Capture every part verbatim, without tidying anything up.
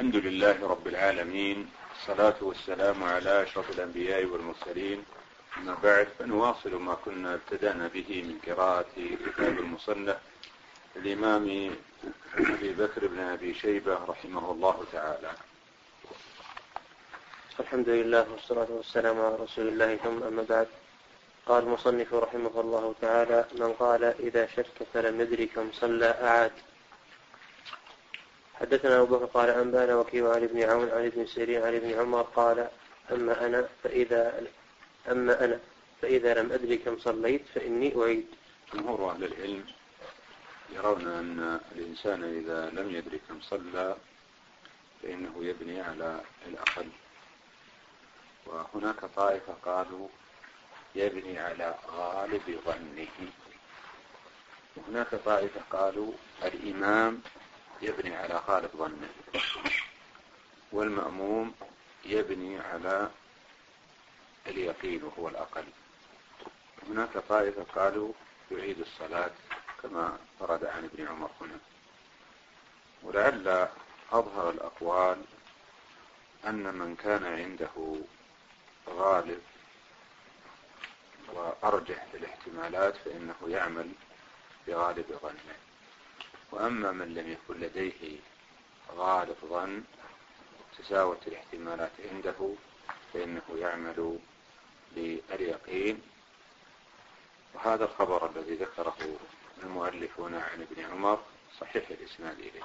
الحمد لله رب العالمين، الصلاة والسلام على أشرف الأنبياء والمرسلين. أما بعد، فنواصل ما كنا ابتدأنا به من قراءة كتاب المصنف الإمام أبي بكر بن أبي شيبة رحمه الله تعالى. الحمد لله والصلاة والسلام على رسول الله، ثم أما بعد. قال المصنف رحمه الله تعالى: من قال إذا شك فلم يدري كم صلى أعاد. حدثنا أبو بكر قال أنبانا وكيع عن ابن عون عن ابن سيرين عن ابن عمر قال: أما أنا فإذا أما أنا فإذا لم أدري كم صليت فإني أعيد. جمهور أهل العلم يرون أن الإنسان إذا لم يدري كم صلى فإنه يبني على الأقل، وهناك طائفة قالوا يبني على غالب ظنه، وهناك طائفة قالوا الإمام يبني على غالب ظنه والمأموم يبني على اليقين وهو الأقل. هناك طائفة قالوا يعيد الصلاة كما ورد عن ابن عمر هنا. ولعل أظهر الأقوال أن من كان عنده غالب وأرجح الاحتمالات فإنه يعمل بغالب ظنه، وأما من لم يكن لديه غالب ظن تساوت الاحتمالات عنده فإنه يعمل باليقين. وهذا الخبر الذي ذكره المؤلفون عن ابن عمر صحيح الإسناد إليه.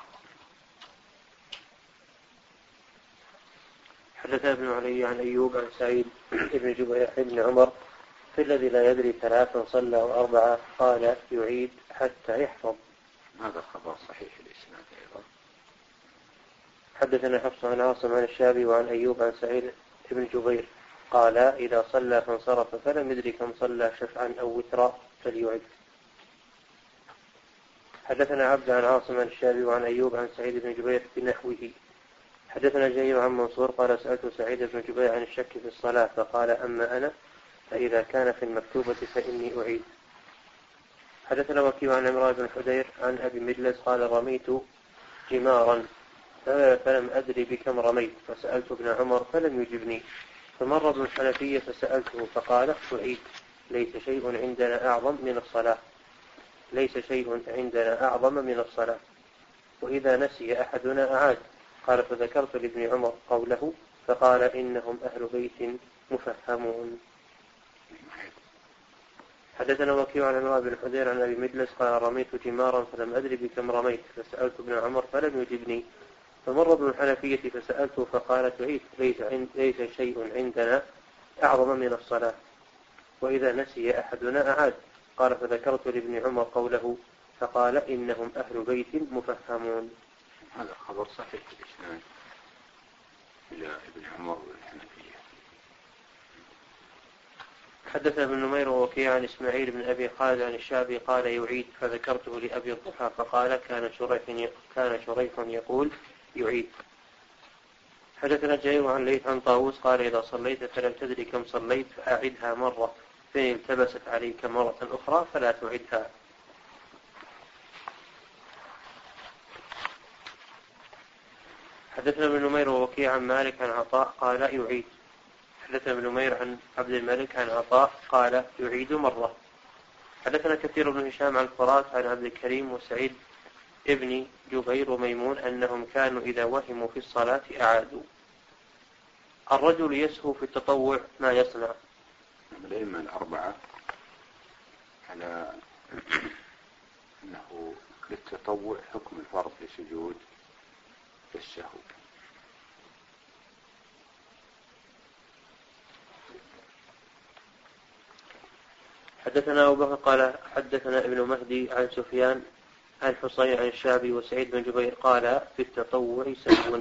حدث ابن علي عن أيوب عن سعيد بن جبير بن عمر في الذي لا يدري ثلاثا صلى وأربعة قال يعيد حتى يحفظ. هذا الخبر صحيح الإسناد أيضا. حدثنا حفص عن عاصم عن الشعبي وعن أيوب عن سعيد بن جبير قال: إذا صلى فانصرف فلم يدري كم صلى شفعا أو وترا فليعد. حدثنا عبد عن عاصم عن الشعبي وعن أيوب عن سعيد بن جبير بنحوه. حدثنا جرير عن منصور قال: سألت سعيد بن جبير عن الشك في الصلاة فقال: أما أنا فإذا كان في المكتوبة فإني أعيد. حدثنا وكيع عن عمران بن حدير عن أبي مجلس قال: رميت جمارا فلم أدري بكم رميت فسألت ابن عمر فلم يجبني، فمر ابن الحنفية فسألته فقال: أعيد، ليس شيء عندنا أعظم من الصلاة ليس شيء عندنا أعظم من الصلاة وإذا نسي أحدنا أعاد. قال: فذكرت لابن عمر قوله فقال: إنهم أهل بيت مفهمون. حدثنا وكيع عن عمران بن حدير عن أبي مجلس قال: رميت جمارا فلم أدري بكم رميت فسألت ابن عمر فلم يجبني، فمر ابن الحنفية فسألته فقال: تعيد، ليس, عند ليس شيء عندنا أعظم من الصلاة وإذا نسي أحدنا أعاد. قال: فذكرت لابن عمر قوله فقال: إنهم أهل بيت مفهمون. هذا خبر صحيح الإسناد إلى ابن عمر والحنفية. حدثنا ابن نمير ووكيع عن إسماعيل بن أبي خالد عن الشعبي قال: يعيد، فذكرته لأبي الضحى فقال: كان شريح كان شريح يقول يعيد. حدثنا جرير عن ليث عن طاووس قال: إذا صليت فلم تدري كم صليت فأعدها مرة، فإن التبست عليك مرة أخرى فلا تعدها. حدثنا ابن نمير ووكيع عن مالك عن عطاء قال: يعيد. حدثنا ابن نمير عن عبد الملك عن عطاء قال: يعيد مرة. حدثنا كثير بن هشام عن فرات عن عبد الكريم وسعيد ابن جبير وميمون أنهم كانوا إذا وهموا في الصلاة أعادوا. الرجل يسهو في التطوع ما يصنع. الأئمة الأربعة على أنه للتطوع حكم الفرض لسجود السهو. حدثنا أبو بكر قال: حدثنا ابن مهدي عن سفيان عن حصين عن الشعبي وسعيد بن جبير قال: في التطوع سهو.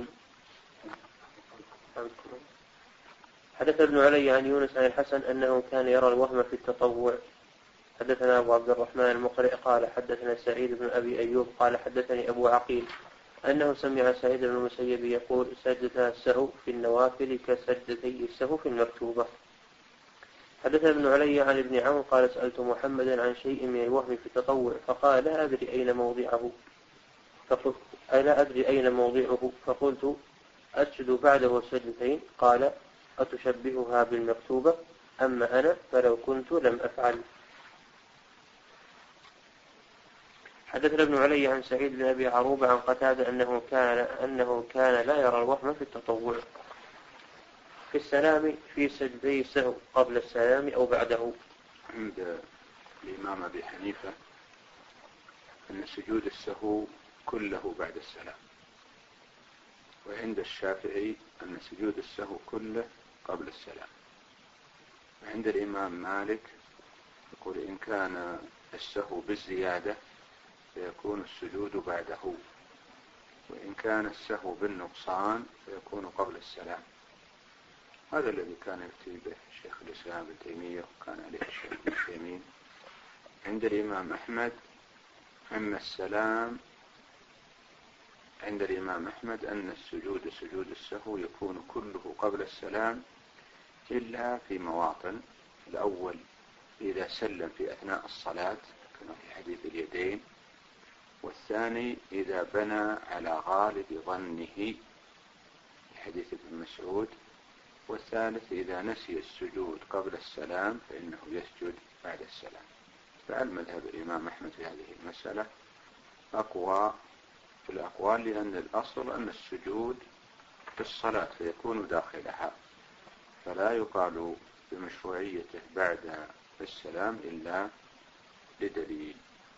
حدث ابن علي عن يونس عن الحسن أنه كان يرى الوهم في التطوع. حدثنا أبو عبد الرحمن المقرئ قال: حدثنا سعيد بن أبي أيوب قال: حدثني أبو عقيل أنه سمع سعيد بن المسيب يقول: سجدتا السهو في النوافل كسجدتي السهو في المكتوبة. حدثنا ابن علي عن ابن عون قال: سألت محمدا عن شيء من الوهم في التطوع فقال: لا أدري أين موضعه فقلت لا أدري أين موضعه فقلت: أسجد بعده سجدتين. قال أتشبهها بالمكتوبة؟ أما أنا فلو كنت لم أفعل. حدثنا ابن علي عن سعيد بن أبي عروبة عن قتادة أنه كان, أنه كان لا يرى الوهم في التطوع في السلام في سجدي السهو قبل السلام أو بعده. عند الإمام أبي حنيفة أن سجود السهو كله بعد السلام، وعند الشافعي أن سجود السهو كله قبل السلام، وعند الإمام مالك يقول إن كان السهو بالزيادة فيكون السجود بعده، وإن كان السهو بالنقصان فيكون قبل السلام. هذا الذي كان يفتي به شيخ الإسلام ابن تيمية وكان عليه الشيخ ابن تيمية. عند الإمام أحمد أن السلام عند الإمام أحمد أن السجود سجود السهو يكون كله قبل السلام إلا في مواطن. الأول إذا سلم في أثناء الصلاة كما في حديث اليدين، والثاني إذا بنى على غالب ظنه في حديث ابن مسعود، والثالث إذا نسي السجود قبل السلام فإنه يسجد بعد السلام. فعل مذهب الإمام أحمد في هذه المسألة أقوى في الأقوال، لأن الأصل أن السجود في الصلاة فيكون داخلها، فلا يقال بمشروعيته بعد السلام إلا لدليل.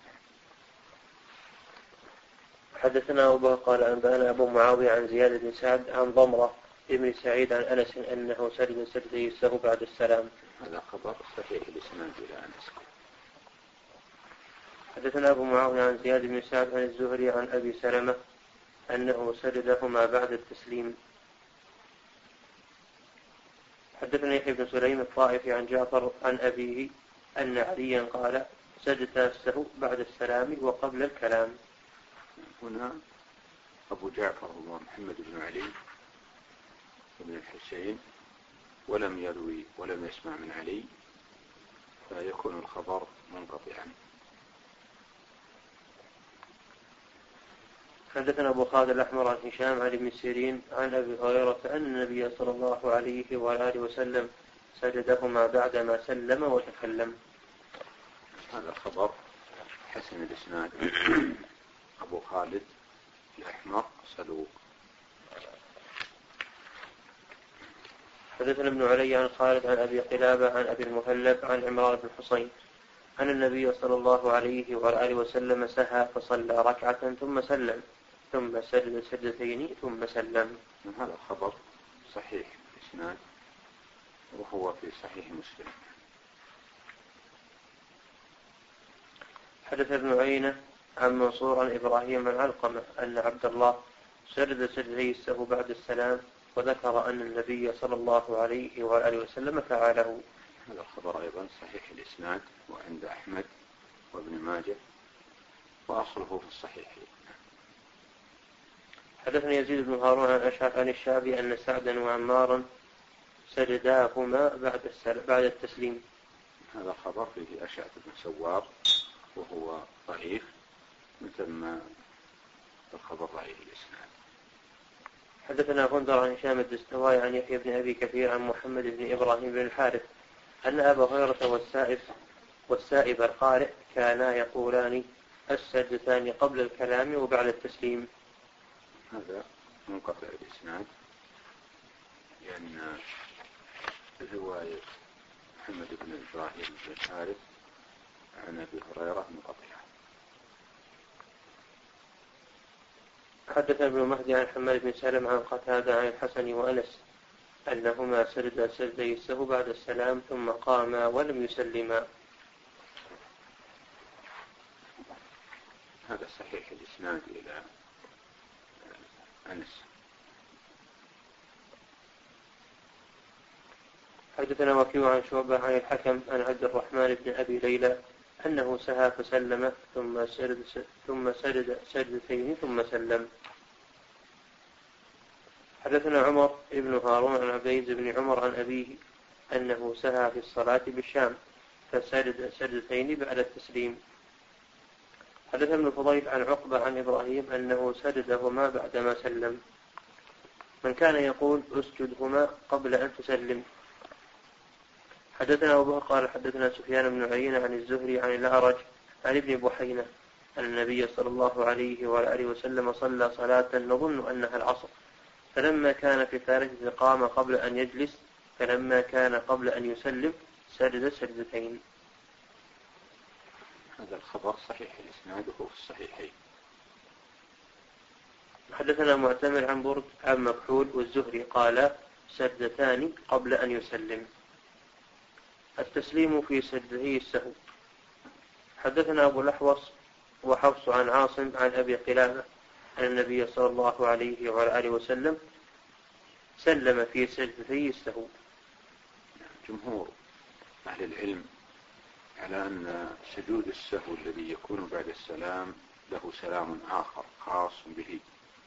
حدثنا أبو بكر قال أنبأنا أبو معاوية عن زياد بن سعد عن ضمرة ابن سعيد عن أنس أنه سجد سجدي السهو بعد السلام. هذا خبر صحيح الإسناد إلى أنس. حدثنا أبو معاوية عن زياد بن سعد عن الزهري عن أبي سلمة أنه سجدهما بعد التسليم. حدثنا يحيى بن سليم الطائفي عن جعفر عن أبيه أن عليا قال سجد السهو بعد السلام وقبل الكلام. هنا أبو جعفر هو محمد بن علي بن الحسين ولم يروي ولم يسمع من علي، فيكون الخبر منقطعا. حدثنا أبو خالد الأحمر عن هشام عن ابن سيرين عن أبي هريرة أن النبي صلى الله عليه وآله وسلم سجدهما بعدما سلم وتكلم. هذا الخبر حسن الإسناد. أبو خالد الأحمر صدوق. حدثنا ابن علي عن خالد عن أبي قلابة عن أبي المهلب عن عمران بن حصين أن النبي صلى الله عليه وآله وسلم سهى فصلى ركعة ثم سلم ثم سجد سجدتين ثم سلم. هذا الخبر صحيح الإسناد وهو في صحيح مسلم. حدث ابن عيينة عن منصور عن إبراهيم عن علقمة أن عبد الله سجد سجدي السهو بعد السلام، وذكر أن النبي صلى الله عليه وآله وسلم فعله. هذا الخبر أيضا صحيح الإسناد وعند أحمد وابن ماجه وأصله في الصحيح. حدثني يزيد بن هارون عن أشعث عن الشعبي أن سعدا وعمارا سجداهما بعد بعد التسليم. هذا خبر فيه أشعث بن سوار وهو ضعيف، مثل ما الخبر ضعيف الإسناد. حدثنا غندر عن هشام الدستوائي عن يحيى بن أبي كثير عن محمد بن إبراهيم بن الحارث أن أبا هريرة والسائب والسائب القارئ كانا يقولان السجدتان قبل الكلام وبعد التسليم. هذا منقطع الإسناد، لأن رواية محمد بن إبراهيم بن الحارث عن أبي هريرة منقطعة. حدثنا ابن مهدي عن حماد بن سلم عن قتادة عن الحسن وأنس أنهما سجدا سجدي السهو بعد السلام ثم قاما ولم يسلما. هذا صحيح الإسناد إلى أنس. حدثنا وكيع عن شعبة عن الحكم عن عبد الرحمن بن أبي ليلى أنه سهى فسلم ثم سجد ثم سجد سجدتين ثم سلم. حدثنا عمر بن هارون عن عبيد بن عمر عن أبيه أنه سهى في الصلاة بالشام فسجد سجدتين بعد التسليم. حدثنا ابن فضيل عن عقبة عن إبراهيم أنه سجدهما بعدما سلم. من كان يقول اسجدهما قبل أن تسلم. حدثنا أبو بكر قال حدثنا سفيان بن عيينة عن الزهري عن الأعرج عن ابن بحينة أن النبي صلى الله عليه وآله وسلم صلى صلاة نظن أنها العصر، فلما كان في ثالثة قام قبل أن يجلس، فلما كان قبل أن يسلم سجد سجدتين. هذا الخبر صحيح الإسناد وهو في الصحيحين. حدثنا معتمر عن برد عن مكحول والزهري قال سجدتان قبل أن يسلم. التسليم في سجده السهو. حدثنا أبو الأحوص وحفص عن عاصم عن أبي قلابة أن النبي صلى الله عليه وآله وسلم سلم في سجدتي السهو. جمهور أهل العلم على أن سجود السهو الذي يكون بعد السلام له سلام آخر خاص به،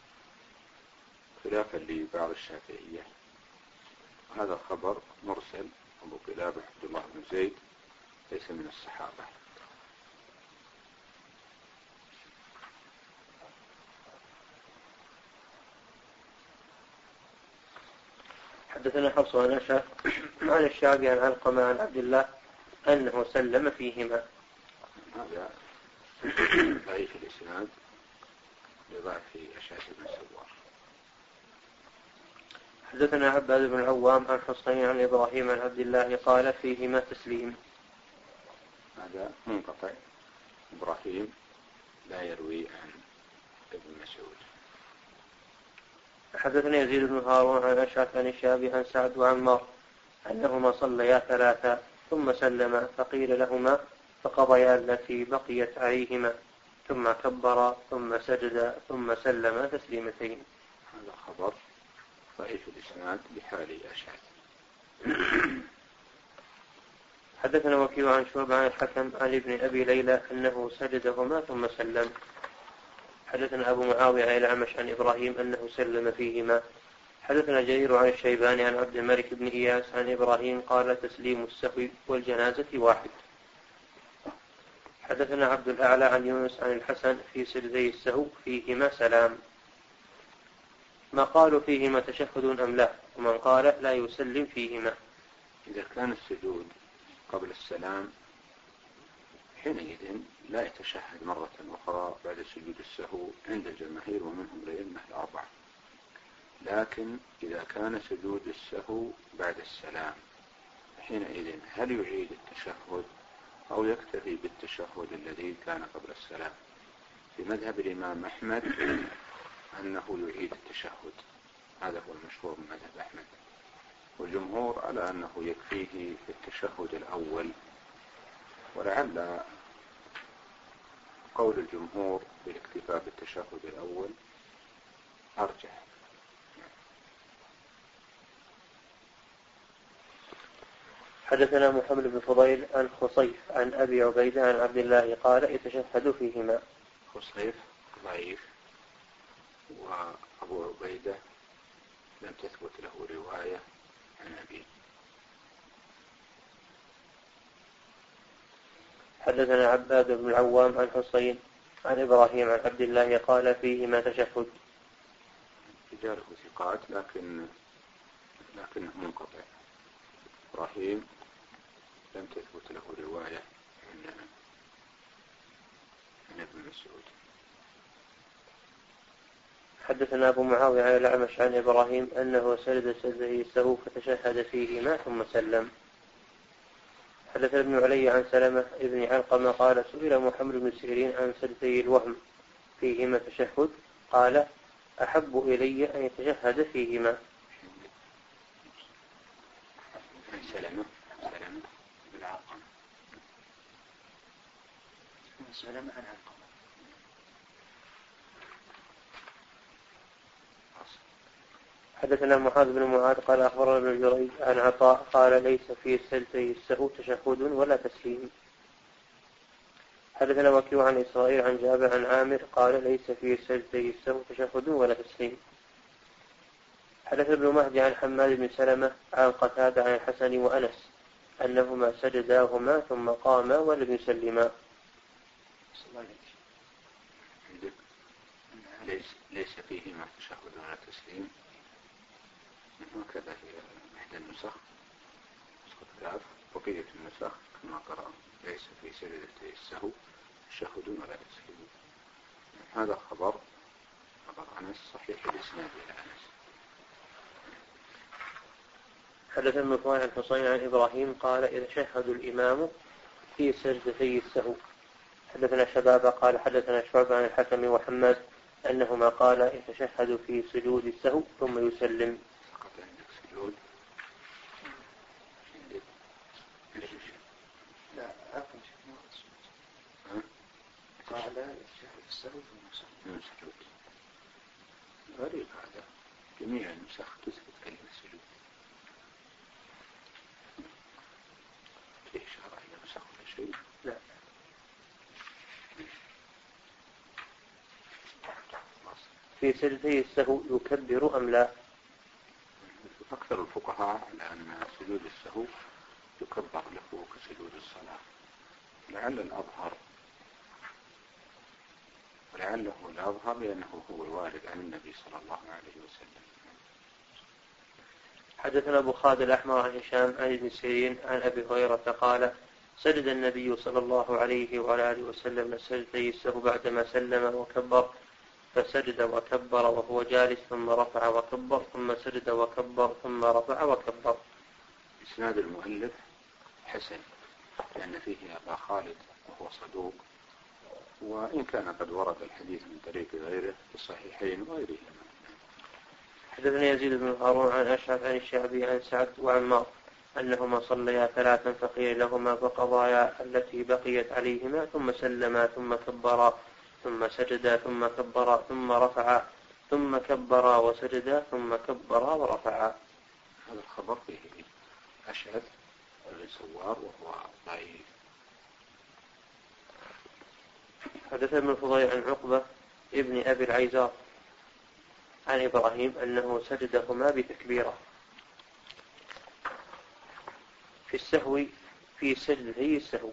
خلافا لبعض الشافعية. هذا الخبر مرسل. أبو قلابة عبد الله بن زيد ليس من الصحابة. حدثنا حفص عن أشعث عن الشعبي عن علقمة عن عبد الله أنه سلم فيهما. هذا ضعيف الإسناد لضعف أشعث بن سوار. حدثنا عباد بن العوام عن حصين عن إبراهيم عن عبد الله قال فيهما تسليم. هذا منقطع. إبراهيم لا يروي عن ابن مسعود. حدثنا يزيد بن هارون عن أشعث عن الشعبي عن سعد وعمار أنهما صليا ثلاثا ثم سلما، فقيل لهما فقضيا التي بقيت عليهما، ثم كبر ثم سجد ثم سلم تسليمتين. هذا خبر ضعيف الإسناد بحال أشعث. حدثنا وكيع عن شعبة عن الحكم عن ابن أبي ليلى أنه سجدهما ثم سلم. حدثنا أبو معاوية عن الأعمش عن إبراهيم أنه سلم فيهما. حدثنا جرير عن الشيباني عن عبد الملك بن إياس عن إبراهيم قال تسليم السهو والجنازة واحد. حدثنا عبد الأعلى عن يونس عن الحسن في سجدي السهو فيهما سلام. ما قالوا فيهما تشهد أم لا، ومن قال لا يسلم فيهما. إذا كان السجود قبل السلام حينئذ لا يتشهد مرة أخرى بعد سجود السهو عند الجماهير ومنهم الأئمة الأربعة. لكن إذا كان سجود السهو بعد السلام حينئذ هل يعيد التشهد أو يكتفي بالتشهد الذي كان قبل السلام؟ في مذهب الإمام أحمد أنه يعيد التشهد، هذا هو المشهور من مذهب أحمد، والجمهور على أنه يكفيه التشهد الأول، ولعل قول الجمهور بالاكتفاء بالتشهد الأول أرجح. حدثنا محمد بن فضيل عن خصيف عن أبي عبيدة عن عبد الله قال يتشهد فيهما. خصيف ضعيف، وأبو عبيدة لم تثبت له رواية عن أبيه. حدثنا عباد بن العوام عن حصين عن إبراهيم عن عبد الله قال فيهما تشهد. رجاله ثقات لكن لكنه منقطع. إبراهيم لم تثبت له رواية عن عن ابن مسعود. حدثنا أبو معاوية عن الأعمش عن إبراهيم أنه سجد سجده السهو فتشهد فيهما ثم سلم. حدثنا ابن علي عن سلمة ابن علقمة قال سئل محمد بن سيرين عن سجدي الوهم فيهما تشهد، قال أحب إلي أن يتشهد فيهما. سلمة سلمة بن علقمة سلمة عن علقمة. حدثنا معاذ بن معاذ قال أخبرنا ابن جريج عن عطاء قال ليس في سجدي السهو تشهد ولا تسليم. حدثنا وكيع عن إسرائيل عن جابر عن عامر قال ليس في سجدي السهو تشهد ولا تسليم. حدث ابن مهدي عن حماد بن سلمة عن قتادة عن الحسن وأنس أنهما سجداهما ثم قاما ولم يسلما. ليس ليس فيهما تشهد ولا تسليم. هكذا هي إحدى النسخ نسخة كاف. بقية النسخ كما قرأ ليس في سجدتي السهو تشهد ولا تسليم. هذا خبر خبر أنس صحيح الإسناد إلى أنس. حدث المفوع عن حسين عن إبراهيم قال إذا شهد الإمام في سجدتي السهو. حدثنا شبابة قال حدثنا شعبة عن الحكم وحماد أنهما قال يتشهد في سجود السهو ثم يسلم. سجود لا أقل شيء قال يتشهد في السهو ثم يسلم. غريب هذا. جميع النسخ تثبت كلمة السجود. في إشارة إلى نسخ ولا شيء؟ لا. في سجدتي السهو يكبر أم لا؟ أكثر الفقهاء على أن سجود السهو يكبر له كسجود الصلاة. لعل الأظهر ولعله الأظهر لأنه هو الوارد عن النبي صلى الله عليه وسلم. حدثنا أبو خالد الأحمر عن هشام عن ابن سيرين عن أبي هريرة قال سجد النبي صلى الله عليه وعلى آله وسلم سجدتي السهو بعدما سلم وكبر فسجد وكبر وهو جالس ثم رفع وكبر ثم سجد وكبر ثم رفع وكبر. إسناد المؤلف حسن لأن فيه أبا خالد وهو صدوق، وإن كان قد ورد الحديث من طريق غيره في الصحيحين وغيرهما. حدثني يزيد بن هارون عن أشعث عن الشعبي عن سعد وعمار أنهما صليا ثلاثا فقيل لهما فقضايا التي بقيت عليهما ثم سلما ثم كبرا ثم سجدا ثم كبرا ثم رفعا ثم كبرا وسجدا ثم كبرا ورفعا. هذا الخبر فيه أشعث بن سوار وهو ضعيف. حدث ابن الفضيل عن عقبة ابن أبي العيزار عن إبراهيم أنه سجدهما بتكبيرة في السهو في سجده السهو.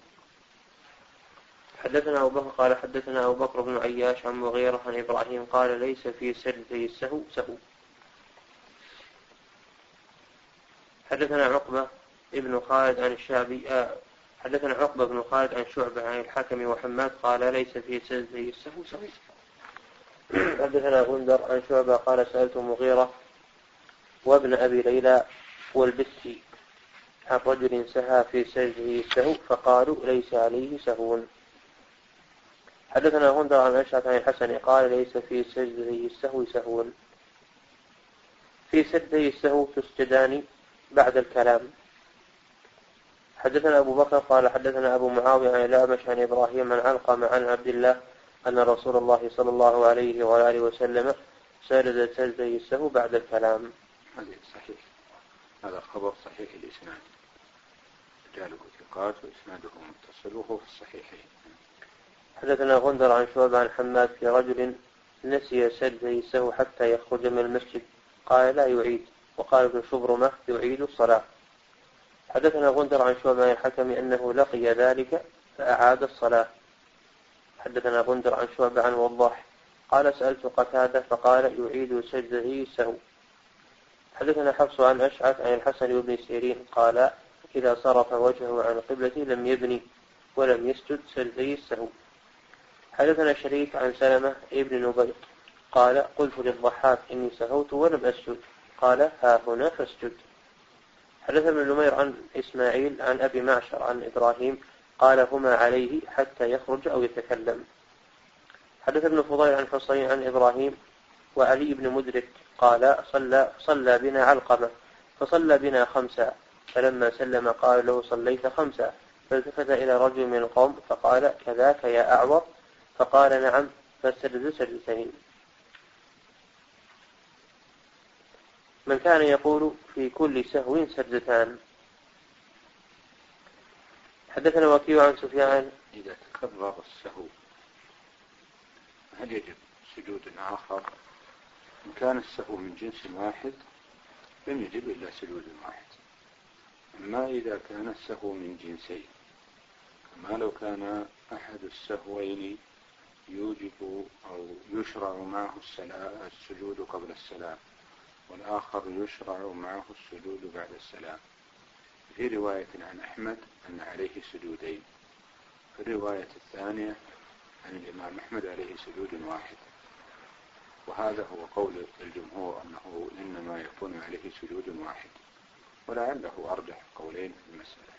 حدثنا أبو بكر قال حدثنا أبو بكر بن عياش عن مغيرة عن إبراهيم قال ليس في سجده السهو سهو. حدثنا عقبة ابن خالد عن الشعبي آه حدثنا عقبة بن خالد عن شعبة عن الحكم وحماد قال ليس في سجده السهو سهو. حدثنا غندر عن شعبة قال سألت مغيرة وابن أبي ليلى والبسي عن رجل سهى في سجده السهو فقالوا ليس عليه سهو. حدثنا غندر عن أشعث عن الحسن قال ليس في سجده السهو سهو. في سجده السهو تسجدان بعد الكلام. حدثنا أبو بكر قال حدثنا أبو معاوية عن الأعمش عن إبراهيم عن علقمة عن عبد الله أن رسول الله صلى الله عليه وآله وسلم سجد سجده السهو بعد الكلام. هذا صحيح. هذا خبر صحيح الإسناد، رجاله ثقات وإسناده متصل وهو في الصحيحين. حدثنا غندر عن شعبة عن حماد في رجل نسي سجده السهو حتى يخرج من المسجد قال لا يعيد، وقال ابن شبرمة يعيد الصلاة. حدثنا غندر عن شعبة عن الحكم أنه لقي ذلك فأعاد الصلاة. حدثنا غندر عن شعبة عن وضاح قال سألت قتادة فقال يعيد سجده السهو. حدثنا حفص عن أشعث عن الحسن بن سيرين قال إذا صرف وجهه عن قبلته لم يبني ولم يسجد سجدي السهو. حدثنا شريك عن سلمة ابن نبيط قال قلت للضحاك إني سهوت ولم أسجد قال ها هنا فاسجد. حدثنا ابن نمير عن إسماعيل عن أبي معشر عن إبراهيم قال هما عليه حتى يخرج أو يتكلم. حدث ابن فضيل عن حصين عن إبراهيم وعلي بن مدرك قال صلى, صلى بنا علقمة فصلى بنا خمسة فلما سلم قال له صليت خمسة فالتفت إلى رجل من القوم فقال كذاك يا أعور فقال نعم فسجد سجدتين. من كان يقول في كل سهو سجدتان. حدثنا وكيع عن سفيان إذا تكرر السهو هل يجب سجود آخر؟ إن كان السهو من جنس واحد لم يجب إلا سجود واحد. أما إذا كان السهو من جنسين كما لو كان أحد السهوين يوجب أو يشرع معه السجود قبل السلام والآخر يشرع معه السجود بعد السلام. في رواية عن أحمد أن عليه سجودين، في الرواية الثانية عن الإمام أحمد عليه سجود واحد، وهذا هو قول الجمهور أنه إنما يكون عليه سجود واحد، ولعله أرجح قولين في المسألة.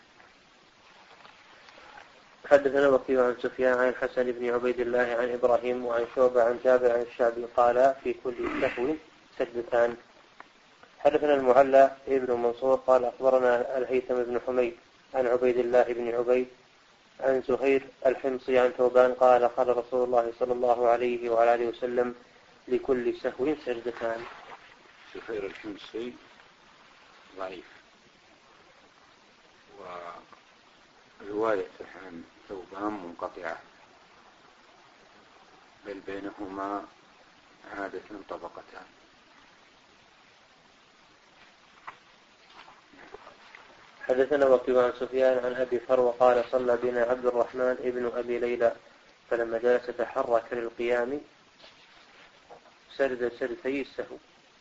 حدثنا وكيع عن سفيان عن الحسن بن عبيد الله عن إبراهيم وعن شعبة عن جابر عن الشعبي قال في كل سهو سجدتان. حدثنا المعلى ابن منصور قال أخبرنا الهيثم بن حميد عن عبيد الله بن عبيد عن زهير الحمصي عن ثوبان قال قال رسول الله صلى الله عليه وعلى آله وسلم لكل سهو سجدتان. زهير الحمصي ضعيف، ورواية عن ثوبان منقطعة، بل بينهما عادة طبقتان. حدثنا وكيع عن سفيان عن أبي فروة قال صلى بنا عبد الرحمن ابن أبي ليلى فلما جلس تحرك للقيام سرد سردتي السهو.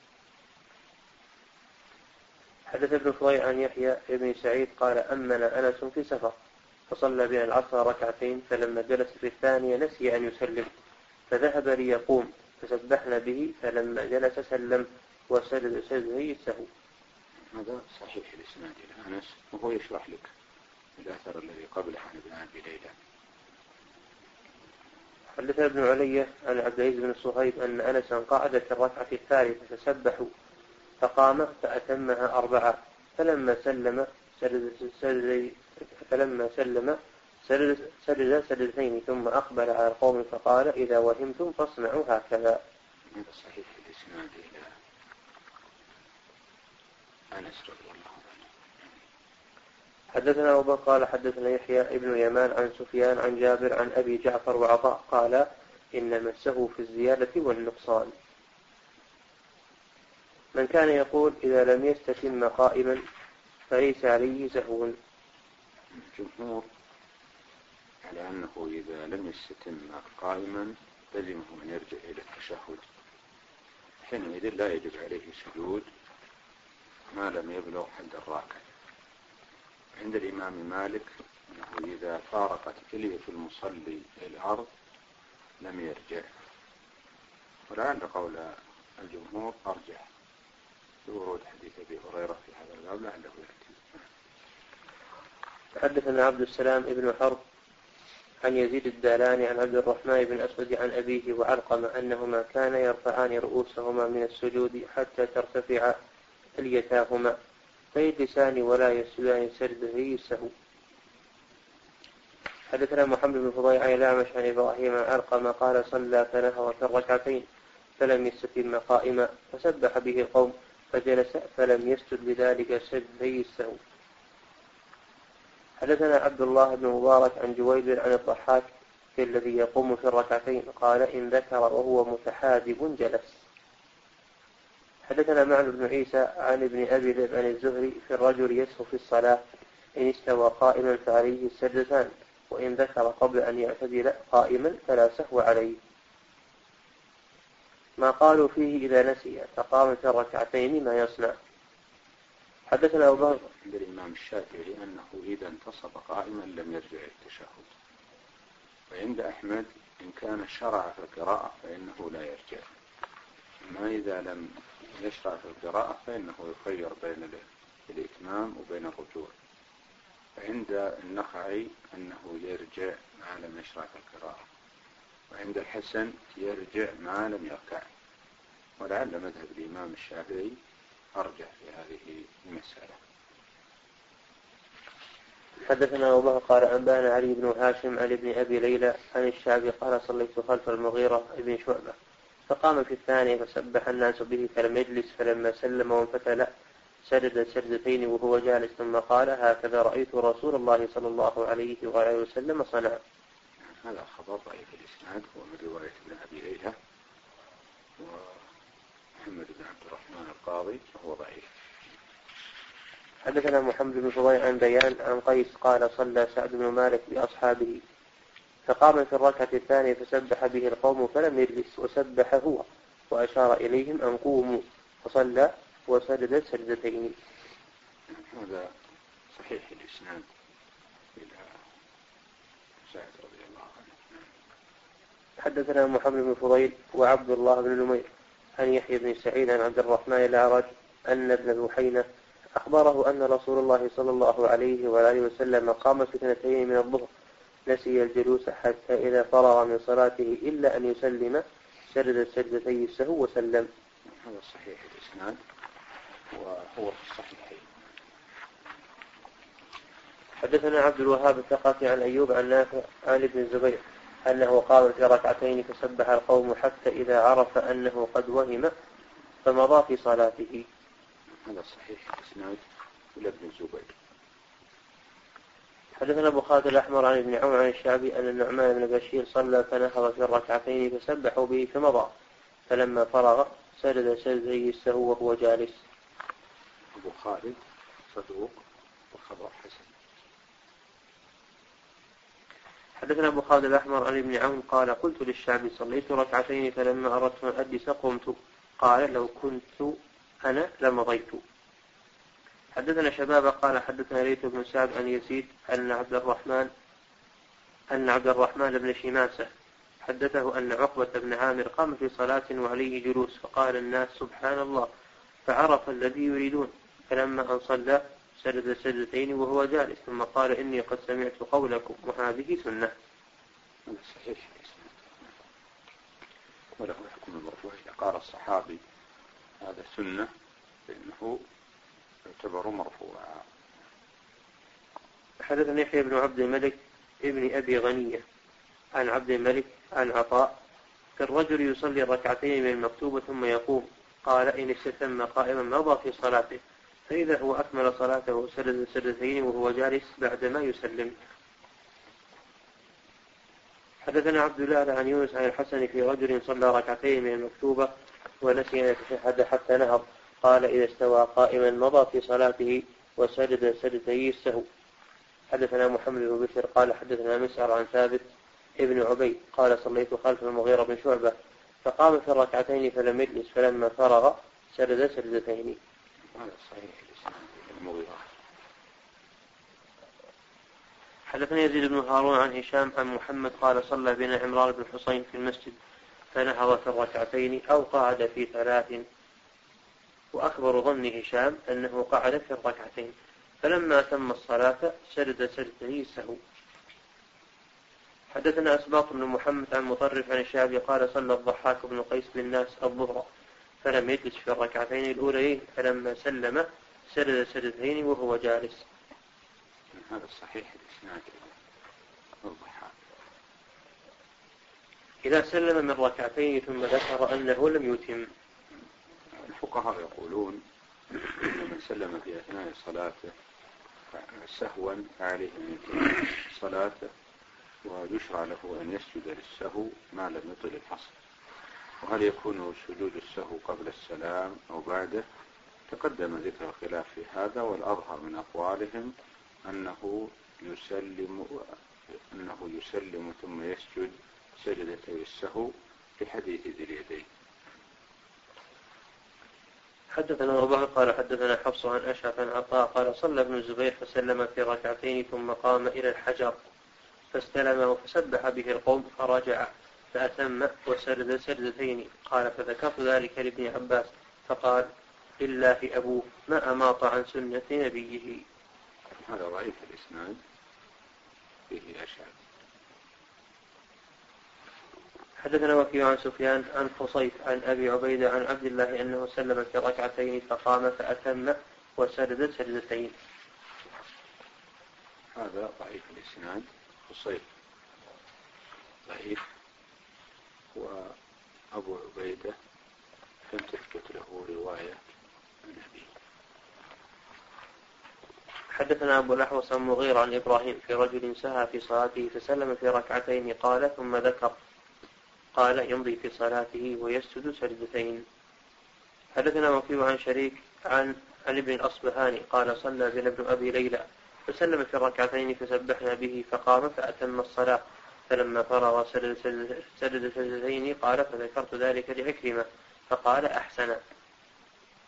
حدث ابن فضيل عن يحيى ابن سعيد قال أمنا أنس في سفر فصلى بنا العصر ركعتين فلما جلس في الثانية نسي أن يسلم فذهب ليقوم فسبحنا به فلما جلس سلم وسرد سردتي السهو. هذا صحيح الإسناد إلى أنس، وهو يشرح لك الأثر الذي قبله عن ابن أبي ليلى. حدث ابن علي عن عبد العزيز بن صهيب أن أنسا قعد في الركعة الثالثة فسبحوا فقام فأتمها أربعة فلما سلم سرد سرد فلما سلم سرد سرد سردتين ثم أقبل على القوم فقال إذا وهمتم فاصنعوا هكذا. هذا صحيح الإسناد إلى أنس رضي الله عنه. حدثنا أبو بكر قال حدثنا يحيى ابن يمان عن سفيان عن جابر عن أبي جعفر وعطاء قال إنما السهو في الزيادة والنقصان. من كان يقول إذا لم يستتم قائما فليس عليه سهو. الجمهور على أنه إذا لم يستتم قائما لزمه أن يرجع إلى التشهد، حينئذ لا يجب عليه سجود ما لم يبلغ حد الراكع. عند الإمام مالك أنه إذا فارقت كلية المصلي الأرض لم يرجع، ولعل قول الجمهور أرجح بورود حديث أبي هريرة في هذا الباب لعله يأتي. حدثنا عبد السلام ابن حرب عن يزيد الدالاني عن عبد الرحمن بن أسود عن أبيه وعلقم أنهما كانا يرفعان رؤوسهما من السجود حتى ترتفع اليتاهما فيجلسان ولا يسجدان سردتي السهو. حدثنا محمد بن فضيل عن الأعمش عن إبراهيم عن علقمة قال صلى فنهض في الركعتين فلم يستتم قائما فسبح به القوم فجلس فلم يسجد لذلك سجدتي السهو. حدثنا عبد الله بن مبارك عن جويبر عن الضحاك في الذي يقوم في الركعتين قال إن ذكر وهو متحاذب جلس. حدثنا معن بن عيسى عن ابن أبي ذئب عن الزهري في الرجل يسهو في الصلاة إن استوى قائما فعليه السجدتان وإن ذكر قبل أن يعتدل قائما فلا سهو عليه. ما قالوا فيه إذا نسي فقام في الركعتين ما يصنع. حدثنا أبو بكر عند الإمام الشافعي أنه إذا انتصب قائما لم يرجع التشهد، وعند أحمد إن كان شرع في القراءة فإنه لا يرجع، أما إذا لم يشرع في القراءة فإنه يخير بين الإتمام وبين الرجوع. وعند النخعي أنه يرجع ما لم يشرع في القراءة، وعند الحسن يرجع ما لم يركع، ولعل مذهب الإمام الشافعي أرجح في هذه المسألة. حدثنا أبو بكر قال أنبانا علي بن هاشم عن ابن أبي ليلى عن الشعبي قال صليت خلف المغيرة بن شعبة فقام في الثانية فسبح الناس به فلم يجلس فلما سلم وانفتل سجد سجدتين وهو جالس ثم قال هكذا رأيت رسول الله صلى الله عليه وآله وسلم صنع. هذا خبر ضعيف الإسناد هو من رواية ابن أبي ليلى ومحمد بن عبد الرحمن القاضي وهو ضعيف. حدثنا محمد بن فضيل عن بيان عن قيس قال صلى سعد بن مالك بأصحابه فقام في الركعة الثانية فسبح به القوم فلم يجلس وسبح هو وأشار إليهم أن قوموا فصلى وسجد سجدتين. هذا صحيح الإسناد إلى سعد رضي الله عنه. حدثنا محمد بن فضيل وعبد الله بن نمير عن يحيى بن سعيد عن عبد الرحمن الأعرج أن ابن بحينة أخبره أن رسول الله صلى الله عليه وآله وسلم قام في اثنتين من الظهر نسي الجلوس حتى إذا فرغ من صلاته إلا أن يسلم سجد سجدتي السهو وسلم. هذا صحيح الإسناد وهو في الصحيحين. حدثنا عبد الوهاب الثقفي عن أيوب عن نافع عن ابن الزبير أنه قام في ركعتين فسبح القوم حتى إذا عرف أنه قد وهم فمضى في صلاته. هذا صحيح الإسناد إلى ابن الزبير. حدثنا أبو خالد الأحمر عن ابن عون عن الشعبي أن النعمان بن بشير صلى فنهض في الركعتين فسبحوا به فمضى فلما فرغ سجد سجدتي السهو وهو جالس. أبو خالد صدوق وخبر حسن. حدثنا أبو خالد الأحمر عن ابن عون قال قلت للشعبي صليت ركعتين فلما أردت أن أجلس قمت قال لو كنت أنا لمضيت. حدثنا شباب قال حدثنا ليث بن سعد عن يزيد أن عبد الرحمن أن عبد الرحمن بن شماسة حدثه أن عقبة بن عامر قام في صلاة وعليه جلوس فقال الناس سبحان الله فعرف الذي يريدون فلما أن صلى سجد سجدتين وهو جالس ثم قال إني قد سمعت قولكم وهذه سنة. هذا صحيح وله حكم المرفوع. إذا قال الصحابي هذا سنة فإنه يعتبر مرفوعا. حدثنا يحيى بن عبد الملك ابن أبي غنية عن عبد الملك عن عطاء في الرجل يصلي ركعتين من المكتوبة ثم يقوم قال إن استتم قائما مضى في صلاته فإذا هو أكمل صلاته سجد سجدتين وهو جالس بعدما يسلم. حدثنا عبد الله عن يونس عن الحسن في رجل صلى ركعتين من المكتوبة ونسي أن يتشهد حتى نهض قال إذا استوى قائما مضى في صلاته وسجد سجدتي السهو. حدثنا محمد بن بشر قال حدثنا مسعر عن ثابت ابن عبيد قال صليت خلف المغيرة بن شعبة فقام في الركعتين فلم يجلس فلما فرغ سجد سجدتين. هذا صحيح المغيرة. حدثنا يزيد بن هارون عن هشام عن محمد قال صلى بنا عمران بن حسين في المسجد فنهض في الركعتين أو قعد في ثلاث وأكبر ظن هشام أنه قعد في الركعتين فلما تم الصلاة سجد سجدتي السهو. حدثنا أسباط بن محمد عن مطرف عن الشعبي قال صلى الضحاك بن قيس بالناس الظهر فلم يجلس في الركعتين الأوليين فلما سلم سجد سجدتين وهو جالس. هذا صحيح الإسناد الضحاك. إذا سلم من ركعتين ثم ذكر أنه لم يتم. الفقهاء يقولون من سلم في أثناء صلاته سهوا عليه أن يتم صلاته ويشرع له أن يسجد للسهو ما لم يطل الفصل. وهل يكون سجود السهو قبل السلام أو بعده؟ تقدم ذكر الخلاف في هذا والأظهر من أقوالهم أنه يسلم أنه يسلم ثم يسجد سجدتي السهو في حديث ذي اليدين. حدثنا أبو بكر قال حدثنا حفص عن أشعث عن عطاء قال صلى ابن الزبير فسلم في ركعتين ثم قام إلى الحجر فاستلمه فسبح به القوم فرجع فأتم وسجد سجدتين قال فذكرت ذلك لابن عباس فقال لله أبوه ما أماط عن سنة نبيه. هذا ضعيف الإسناد فيه أشعث. حدثنا وكيع عن سفيان عن حصيف عن أبي عبيدة عن عبد الله أنه سلم في ركعتين فقام فأتم وسجد سجدتين. هذا ضعيف الإسناد. حصيف ضعيف وأبو عبيدة لم تثبت له رواية عن أبيه. حدثنا أبو الأحوص عن مغير عن إبراهيم في رجل سهى في صلاته فسلم في ركعتين قال ثم ذكر قال يمضي في صلاته ويسجد سجدتين. حدثنا وكيع عن شريك عن عن ابن الأصبهاني قال صلى بنا ابن أبي ليلى فسلم في الركعتين فسبحنا به فقام فأتم الصلاة فلما فرغ سجد سجدتين قال فذكرت ذلك لعكرمة فقال أحسن.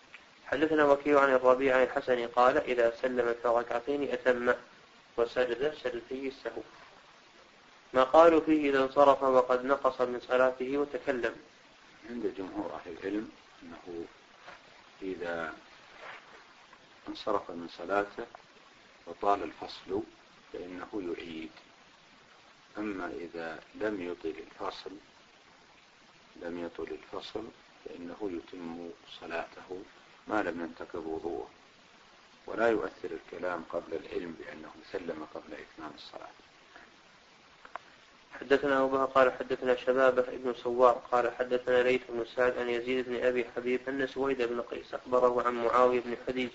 حدثنا وكيع عن الربيع عن الحسن قال إذا سلم في ركعتين أتم وسجد سجدتي السهو. ما قالوا فيه إذا انصرف وقد نقص من صلاته وتكلم. عند جمهور أهل العلم أنه إذا انصرف من صلاته وطال الفصل فإنه يعيد، أما إذا لم يطل الفصل لم يطل الفصل فإنه يتم صلاته ما لم ينتقض وضوءه، ولا يؤثر الكلام قبل العلم بأنه سلم قبل إتمام الصلاة. حدثنا أبو بكر قال حدثنا شبابة ابن سوار قال حدثنا ليث بن سعد عن يزيد بن أبي حبيب أن سويد بن قيس أخبره عن معاوية بن حديج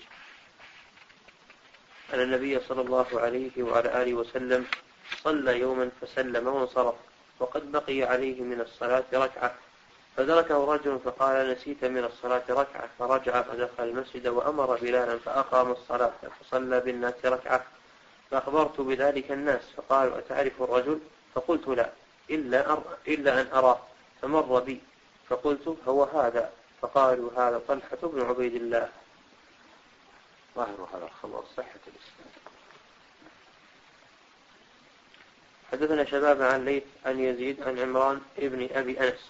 أن النبي صلى الله عليه وعلى آله وسلم صلى يوما فسلم وانصرف وقد بقي عليه من الصلاة ركعة، فدركه رجل فقال نسيت من الصلاة ركعة، فرجع فدخل المسجد وأمر بلالا فأقام الصلاة فصلى بالناس ركعة، فأخبرت بذلك الناس فقالوا أتعرف الرجل؟ فقلت لا إلا, أر... إلا أن أراه، فمر بي فقلت هو هذا، فقالوا هذا طلحة بن عبيد الله. ظاهر هذا الخبر صحة الإسلام. حدثنا شباب عن ليث عن يزيد عن عمران ابن أبي أنس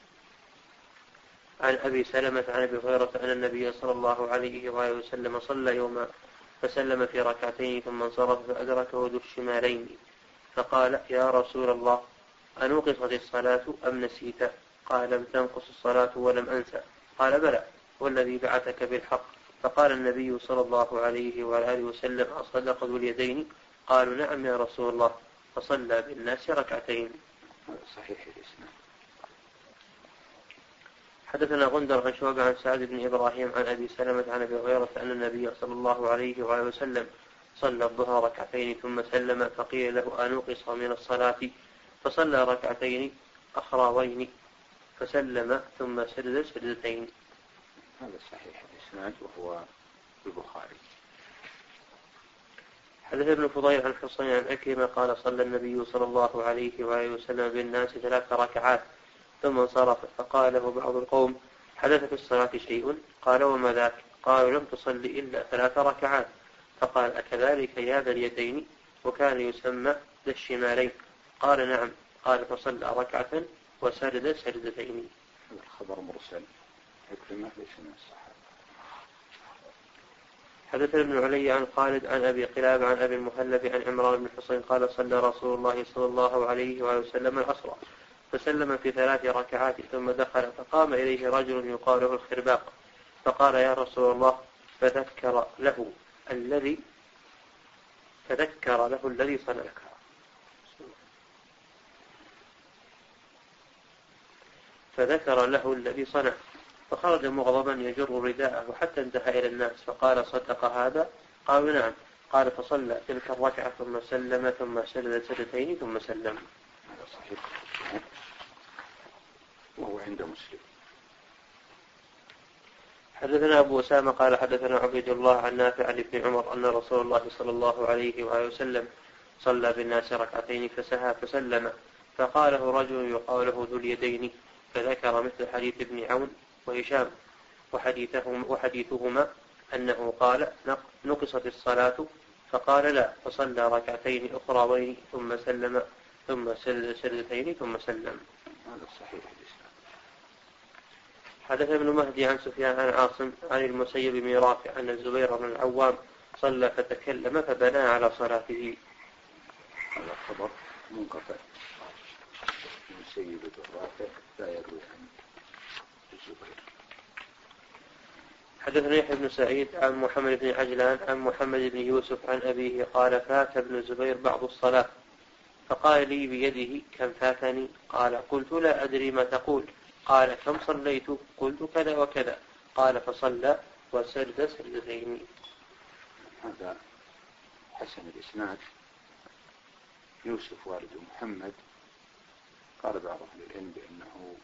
عن أبي سلمة عن أبي هريرة أن النبي صلى الله عليه وآله وسلم صلى يوما فسلم في ركعتين ثم انصرف فأدركه ذو الشمالين فقال يا رسول الله أنقصت الصلاة أم نسيت؟ قال لم تنقص الصلاة ولم أنسى. قال بلى والذي بعثك بالحق. فقال النبي صلى الله عليه وآله وسلم أصدق ذو اليدين؟ قالوا نعم يا رسول الله. فصلى بالناس ركعتين. صحيح الإسلام. حدثنا غندر عن شعبة عن سعد بن إبراهيم عن أبي سلمة عن أبي هريرة أن النبي صلى الله عليه وآله وسلم صلى الظهر ركعتين ثم سلم فقيل له أنقص من الصلاة؟ فصلى ركعتين أخراوين فسلم ثم سجد سجدتين. هذا صحيح الإسناد وهو البخاري. حدث ابن فضيل عن حصين عن أكرمة قال صلى النبي صلى الله عليه وآله وسلم بالناس ثلاث ركعات ثم انصرف، فقال له بعض القوم حدث في الصلاة شيء؟ قال وما ذاك؟ قالوا لم تصلي إلا ثلاث ركعات. فقال أكذلك يا ذا اليدين؟ وكان يسمى ذا الشمالين. قال نعم. قال فصلى ركعة وسجد سجدتين. هذا الخبر مرسل أكرمة ليس من الصحابة. حدث ابن علي عن خالد عن أبي قلاب عن أبي المهلب عن عمران بن حصين قال صلى رسول الله صلى الله عليه وآله وسلم العصر فسلم في ثلاث ركعات ثم دخل فقام إليه رجل يقال له الخرباق فقال يا رسول الله فذكر له الذي فذكر له الذي صنع فذكر له الذي صنع فخرج مغضبا يجر رداءه حتى انتهى إلى الناس فقال صدق هذا؟ قالوا نعم. قال فصلى تلك الركعة ثم سلم ثم سجد سجدتين ثم سلم. هذا صحيح وهو عند مسلم. حدثنا أبو أسامة قال حدثنا عبيد الله عن نافع عن ابن عمر أن رسول الله صلى الله عليه وآله وسلم صلى بالناس ركعتين فسهى فسلم فقال له رجل يقال له ذو اليدين فذكر مثل حديث ابن عون وهشام وحديثهم وحديثهما أنه قال نقصت الصلاة فقال لا فصلى ركعتين أخرى ثم سلم ثم سجد سجدتين ثم سلم. هذا صحيح الإسلام. حدث ابن مهدي عن سفيان عن عاصم عن المسيب بن رافع أن الزبير بن العوام صلى فتكلم فبنى على صلاته. هذا خبر منقطع. المسيب بن رافع لا يروي عن الزبير. حدثنا يحيى بن سعيد عن محمد بن عجلان عن محمد بن يوسف عن أبيه قال فات ابن الزبير بعض الصلاة فقال لي بيده كم فاتني؟ قال قلت لا أدري ما تقول. قال كم صليت؟ قلت كذا وكذا. قال فصلى وسجد سجدتين. هذا حسن الإسناد. يوسف والد محمد قال بعض أهل العلم بأنه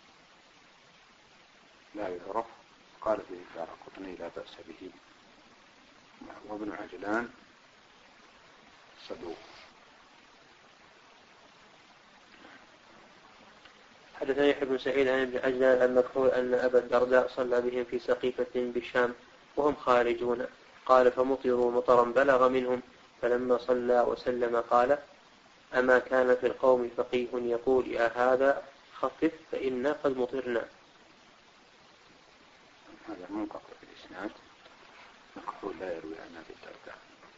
لا يعرف، قال فيه الدارقطني لا بأس به، وابن عجلان صدوق. حدثنا يحيى بن سعيد عن ابن عجلان عن مكحول أن أبا الدرداء صلى بهم في سقيفة بالشام وهم خارجون. قال فمطروا مطرا بلغ منهم، فلما صلى وسلم قال أما كان في القوم فقيه يقول يا هذا خفف فإنا قد مطرنا. هذا منقطع في الإسناد، مقبول لا يروي عن أبي الدرداء.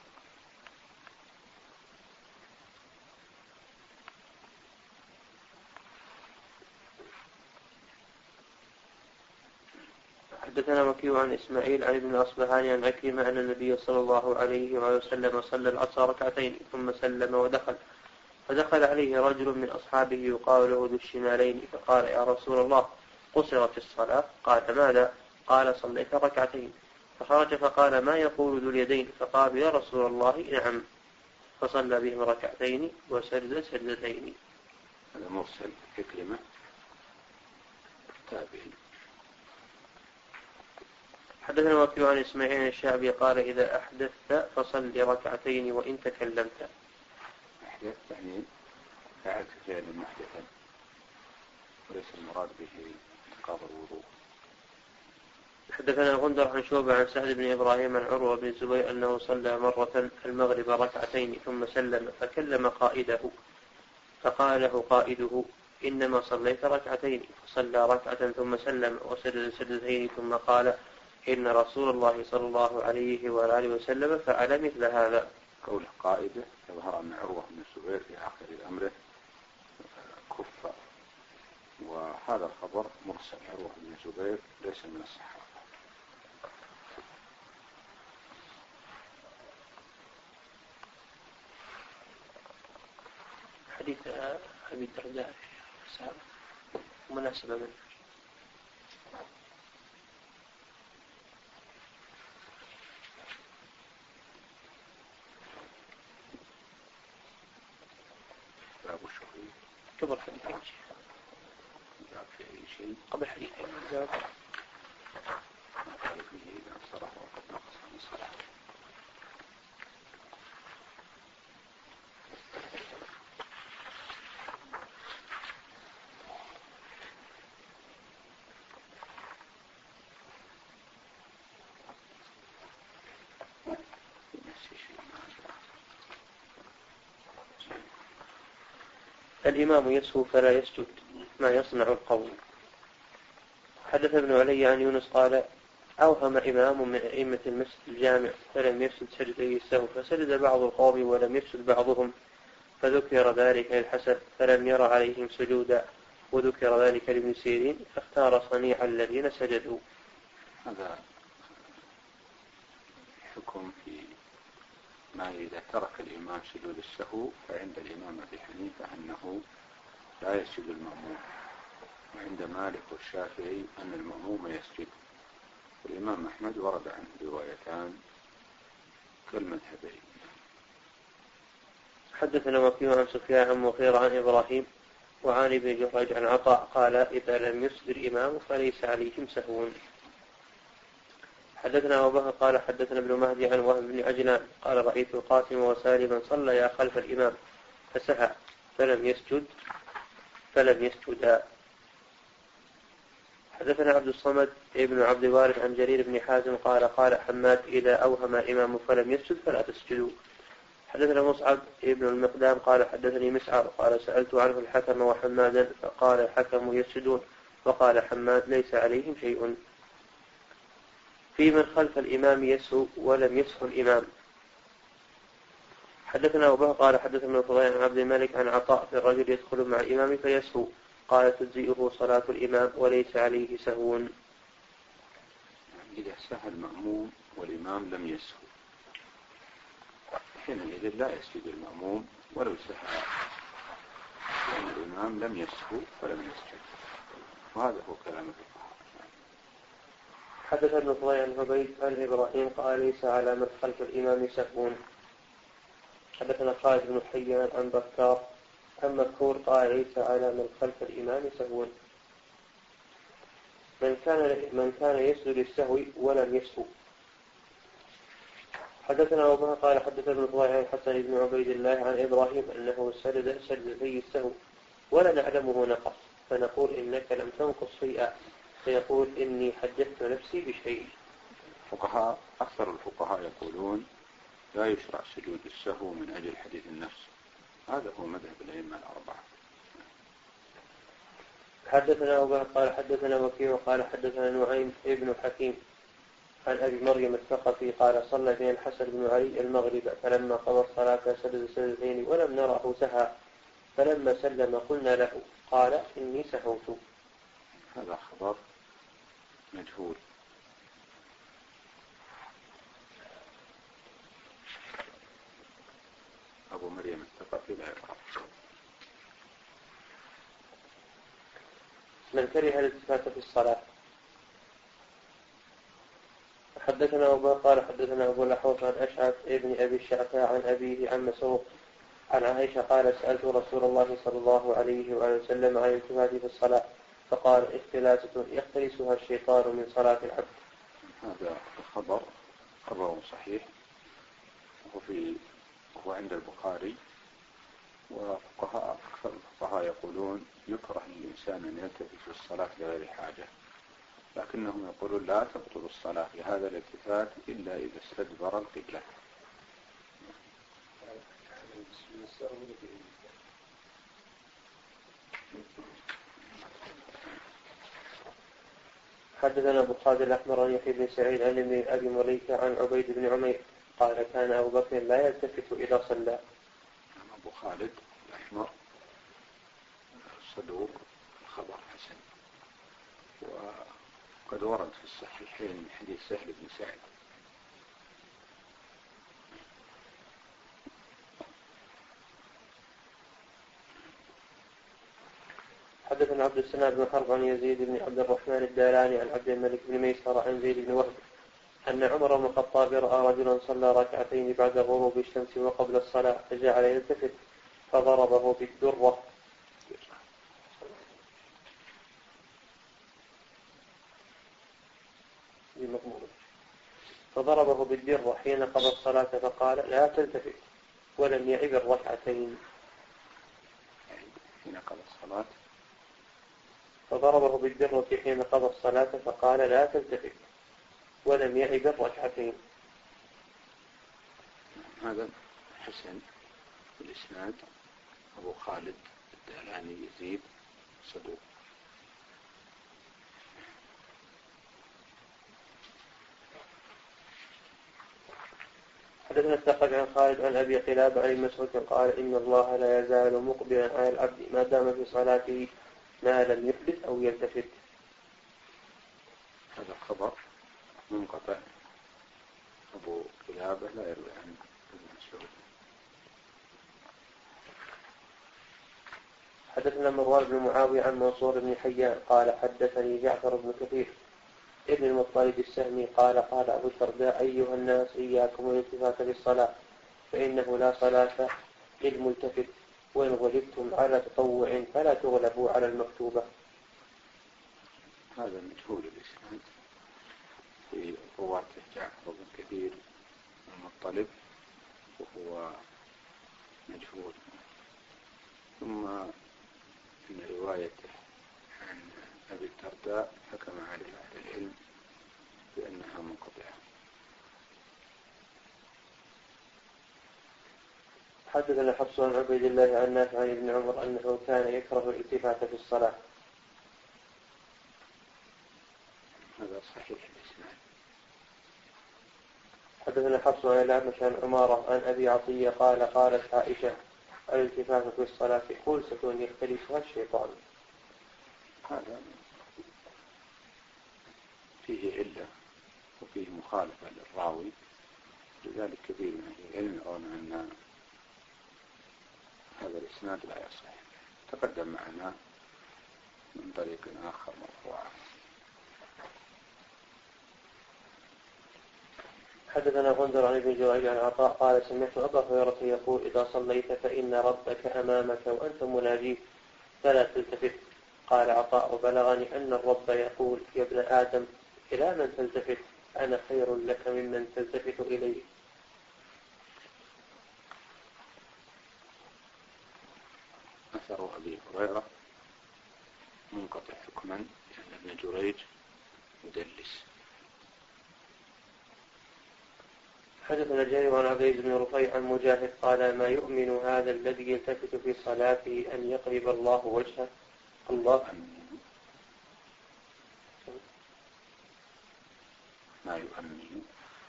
حدثنا وكيع عن إسماعيل عن ابن الأصبهاني عن عكرمة أن النبي صلى الله عليه وسلم صلى العصر ركعتين ثم سلم ودخل، فدخل عليه رجل من أصحابه يقال له ذو الشمالين، فقال يا رسول الله قصرت الصلاة؟ قال ماذا؟ قال صليت ركعتين. فخرج فقال ما يقول ذو اليدين؟ فقال يا رسول الله نعم. فصلى بهم ركعتين وسجد سجدتين. هذا مرسل عكرمة تابعي. حدثنا وكيع عن إسماعيل الشعبي قال إذا أحدثت فصل ركعتين وإن تكلمت. أحدث يعني فعلت فعل محدثا وليس المراد به انتقاض الوضوء. حدثنا غندر عن شعبة عن سعد بن إبراهيم عن عروة بن الزبير أنه صلى مرة المغرب ركعتين ثم سلم فكلم قائده، فقال له قائده إنما صليت ركعتين. فصلى ركعة ثم سلم وسجد سجدتين ثم قال إن رسول الله صلى الله عليه وآله وسلم فعل مثل هذا. قول قائده يظهر أن عروة بن الزبير في آخر أمره كفر، وهذا الخبر مرسل. عروة بن الزبير ليس من الصحابة. حديث أبي الدرداء مناسبة منه. قبل حديثين جاب في أي شيء قبل حديثين جاب ما قال فيه إذا صرف وقد نقص من صلاة. الإمام يسهو فلا يسجد ما يصنع القوم. حدث ابن علي عن يونس قال أوهم إمام من أئمة المسجد الجامع فلم يسجد سجدي السهو، فسجد بعض القوم ولم يسجد بعضهم، فذكر ذلك للحسن فلم ير عليهم سجودا، وذكر ذلك لابن سيرين فاختار صنيع الذين سجدوا. هذا حكم في ما إذا ترك الإمام سجود السهو، فعند الإمام أبي حنيفة أنه لا يسجد المأموم، وعند مالك والشافعي أن المأموم يسجد. والإمام أحمد ورد عنه روايتان كالمذهبين. حدثنا وكيع عن سفيان عن مغيرة عن إبراهيم وعن ابن جريج عن عطاء قال إذا لم يسجد الإمام فليس عليهم سهو. حدثنا أبو بكر قال حدثنا ابن مهدي عن وهب بن عجلان قال رأيت القاسم وسالما صليا خلف الإمام فسهى فلم يسجد فلم يسجدا. حدثنا عبد الصمد ابن عبد الوارث عن جرير بن حازم قال قال حماد إذا أوهم الإمام فلم يسجد فلا تسجدوا. حدثنا مصعب ابن المقدام قال حدثني مسعر قال سألت عنه الحكم وحمادا فقال الحكم يسجدون، وقال حماد ليس عليهم شيء. في من خلف الإمام يسهو ولم يسهو الإمام. حدثنا أبو بكر قال حدثنا ابن فضيل عن عبد الملك عن عطاء في الرجل يدخل مع الإمام فيسهو قال تجزئه صلاة الإمام وليس عليه سهو. إذا سهى المأموم والإمام لم يسهو حينئذ لا يسجد المأموم ولو سهى، لأن الإمام لم يسهو فلم يسجد، وهذا هو كلام الفقهاء. حدث ابن فضيل عن عبيد عن إبراهيم قال ليس على من خلف الإمام سهو. حدثنا خالد بن حيان عن بكار عن مذكور قال ليس على من خلف الإمام سهو. من كان من كان يسجد للسهو ولم يسهو. حدثنا أبو بكر قال حدثنا ابن فضيل عن حسن بن عبيد الله عن إبراهيم أنه سجد سجدتي السهو ولا نعلمه نقص، فنقول إنك لم تنقص شيئا، فيقول إني حدثت نفسي بشيء. فقهاء أكثر الفقهاء يقولون لا يشرع سجود السهو من أجل حديث النفس. هذا هو مذهب الأئمة الأربعة. حدثنا أبو بكر قال حدثنا وكيع قال حدثنا نعيم ابن حكيم عن أبي مريم الثقفي قال صلى بنا الحسن بن علي المغرب فلما قضى الصلاة سجد سجدتين ولم نره سهى فلما سلم قلنا له قال إني سهوت. هذا خبر مجهول. أبو مريم الثقفي لا يقرأ. من كره الالتفات في الصلاة. حدثنا أبو بكر قال حدثنا أبو الأحوص عن أشعث ابن أبي الشعثاء عن أبيه عن مسروق عن عائشة قال سألت رسول الله صلى الله عليه وآله وسلم عن الالتفات في الصلاة فقال اختلاسة يختلسها الشيطان من صلاة العبد. هذا الخبر خبر صحيح وفي هو عند البخاري. وفقهاء أكثر الفقهاء يقولون يكره للإنسان أن يلتفت في الصلاة لغير حاجة، لكنهم يقولون لا تبطل الصلاة لهذا الالتفات إلا إذا استدبر القبلة. حدثنا أبو خالد الأحمر عن يحيى بن سعيد عن أبي مليكة عن عبيد بن عمير قال كان أبو بكر لا يلتفت إذا صلى. أبو خالد الأحمر صدوق خبر حسن، وقد ورد في الصحيحين من حديث سهل بن سعد. حدثنا عبد السلام بن حرب عن يزيد بن عبد الرحمن الداراني عن عبد الملك بن ميسر عن زيد بن وهب أن عمر بن الخطاب رأى رجلا صلى ركعتين بعد غروب الشمس وقبل الصلاة فجعل يلتفت فضربه بالدرة فضربه بالدرة حين قضى الصلاة فقال لا تلتفت ولم يعب الركعتين. حين قضى الصلاة فضربه بالدرة حين قضى الصلاة فقال لا تلتفت ولم يعب الركعتين. هذا حسن في الإسناد. أبو خالد الدالاني يزيد صدوق. حدثنا الثقفي عن خالد عن أبي قلابة عن مسعود قال إن الله لا يزال مقبلا على العبد ما دام في صلاته ما لم يحدث أو يلتفت. هذا خبر منقطع. أبو قلابة لا يروي عن ابن مسعود. حدثنا مروان بن معاوية عن منصور بن حيان قال حدثني جعفر بن كثير ابن المطلب السهمي قال قال أبو الدرداء أيها الناس إياكم الالتفات بالصلاة فإنه لا صلاة للملتفت وإن غلبتم على تطوع فلا تغلبوا على المكتوبة. هذا مجهول الإسناد في رواته جعفر بن كثير المطلب وهو مجهول. ثم إن روايته عن أبي الدرداء حكم عليه أهل العلم بأنها منقطعة. حدثنا حفص عن عبيد الله عن نافع عن ابن عمر أنه كان يكره الالتفات في الصلاة. هذا صحيح الإسناد. حدثنا حفص عن الأعمش عن عمارة عن أبي عطية قال قالت عائشة الالتفات في الصلاة خلسة يختلفها الشيطان. هذا فيه علة وفيه مخالفة للراوي، لذلك كثير من أهل العلم يرون أن هذا الإسناد لا يصح. تقدم معنا من طريق آخر مرفوعا. حدثنا غندر عن ابن جريج عن عطاء قال سمعت أبا هريرة يقول إذا صليت فإن ربك أمامك وأنت مناجيه فلا تلتفت. قال عطاء وبلغني أن الرب يقول يا ابن آدم إلى من تلتفت أنا خير لك ممن تلتفت إليه. أثر أبي هريرة منقطع حكما لأن ابن جريج مدلس. حدثنا جرير عن عبيد بن رفيع عن مجاهد قال ما يؤمن هذا الذي يلتفت في صلاته أن يقلب الله وجهه الله ما يؤمن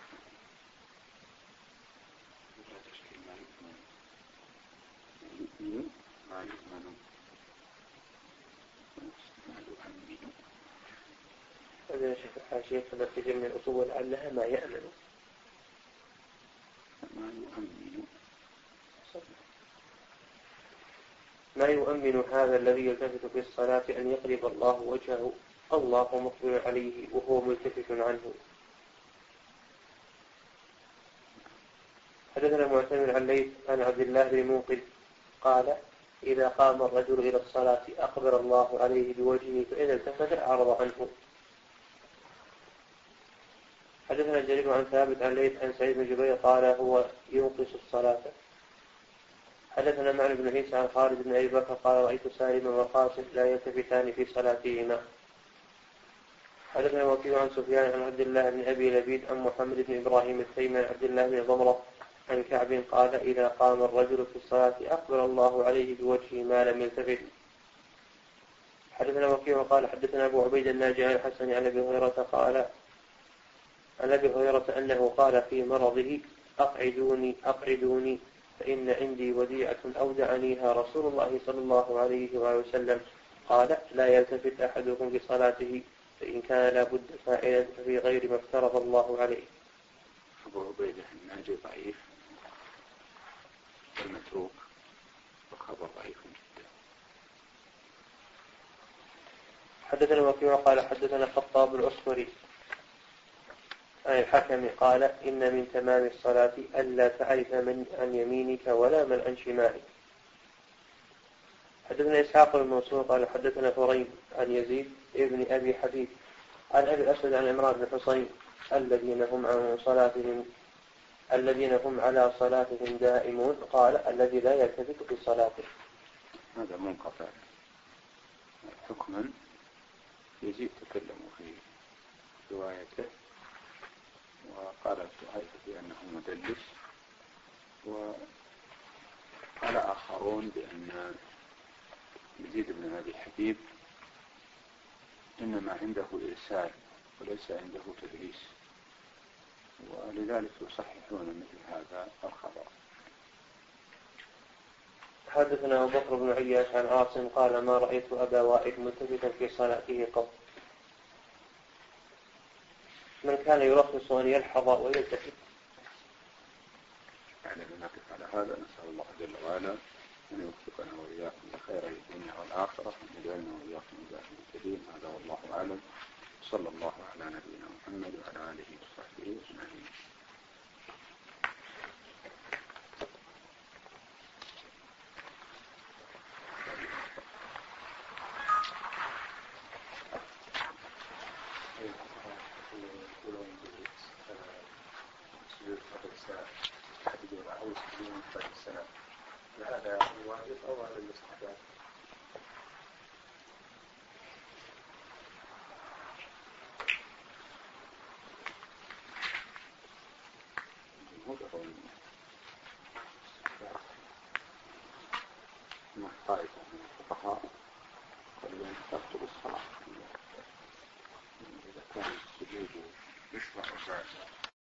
ما يؤمن هذا شيخ الحاشية التي من الأصول لعلها ما يأمن ما يؤمن ما يؤمن هذا الذي يلتفت في الصلاة أن يقلب الله وجهه الله مقبل عليه وهو ملتفت عنه. حدثنا معتمر عن ليث عن عبد الله بن موقد قال إذا قام الرجل إلى الصلاة أقبل الله عليه بوجهه فإذا التفت أعرض عنه. حدثنا جرير عن ثابت عن ليث عن سعيد بن جبير قال هو ينقص الصلاة. حدثنا معن بن عيسى عن خالد بن أبي بكر قال رأيت سالما وقاسم لا يلتفتان في صلاتهما. حدثنا وكيع عن سفيان عن عبد الله بن أبي لبيد عن محمد بن إبراهيم التيمي عن عبد الله بن ضمرة عن كعب قال إذا قام الرجل في الصلاة أقبل الله عليه بوجهه ما لم يلتفت. حدثنا وكيع قال حدثنا أبو عبيد الناجي عن الحسن عن أبي هريرة قال عن أبي هريرة أنه قال في مرضه أقعدوني أقعدوني فإن عندي وديعة أودعنيها رسول الله صلى الله عليه وآله وسلم قال لا يلتفت أحدكم في صلاته فإن كان لابد فاعلا ففي غير ما افترض الله عليه. أبو عبيدة الناجي ضعيف المتروك وخبر ضعيف جدا. حدثنا وكيع قال حدثنا خطاب العسكري عن الحكم قال إن من تمام الصلاة ألا تعرف من عن يمينك ولا من عن شمالك. حدثنا إسحاق بن منصور قال حدثنا فريد عن يزيد ابن أبي حبيب عن أبي الأسود عن عمران بن حصين الذين هم عن صلاتهم الذين هم على صلاتهم دائمون قال الذي لا يلتفت في صلاته. هذا منقطع حكما. يزيد تكلموا في روايته وقال الشعيب بأنه مدلس وقال آخرون بأن يزيد بن أبي حبيب إنما عنده إرسال وليس عنده تدليس ولذلك يصححون مثل هذا الخبر. حدثنا أبو بكر بن عياش عن عاصم قال ما رأيت أبا وائل ملتفتا في صلاته قط. من كان يرخص أن يلحظ ويلتفت. يعني نقف على هذا. نسأل الله جل وعلا أن يوفقنا وإياكم لخير الدنيا والآخرة وأن يجعلنا وإياكم من المهتدين. هذا والله أعلم. صلى الله على نبينا محمد وعلى آله وصحبه أجمعين. هذا واجب أو هذا الاستحباب؟ طائفة من الفقهاء قالوا تبطل الصلاة إذا كان السجود يشرع بعد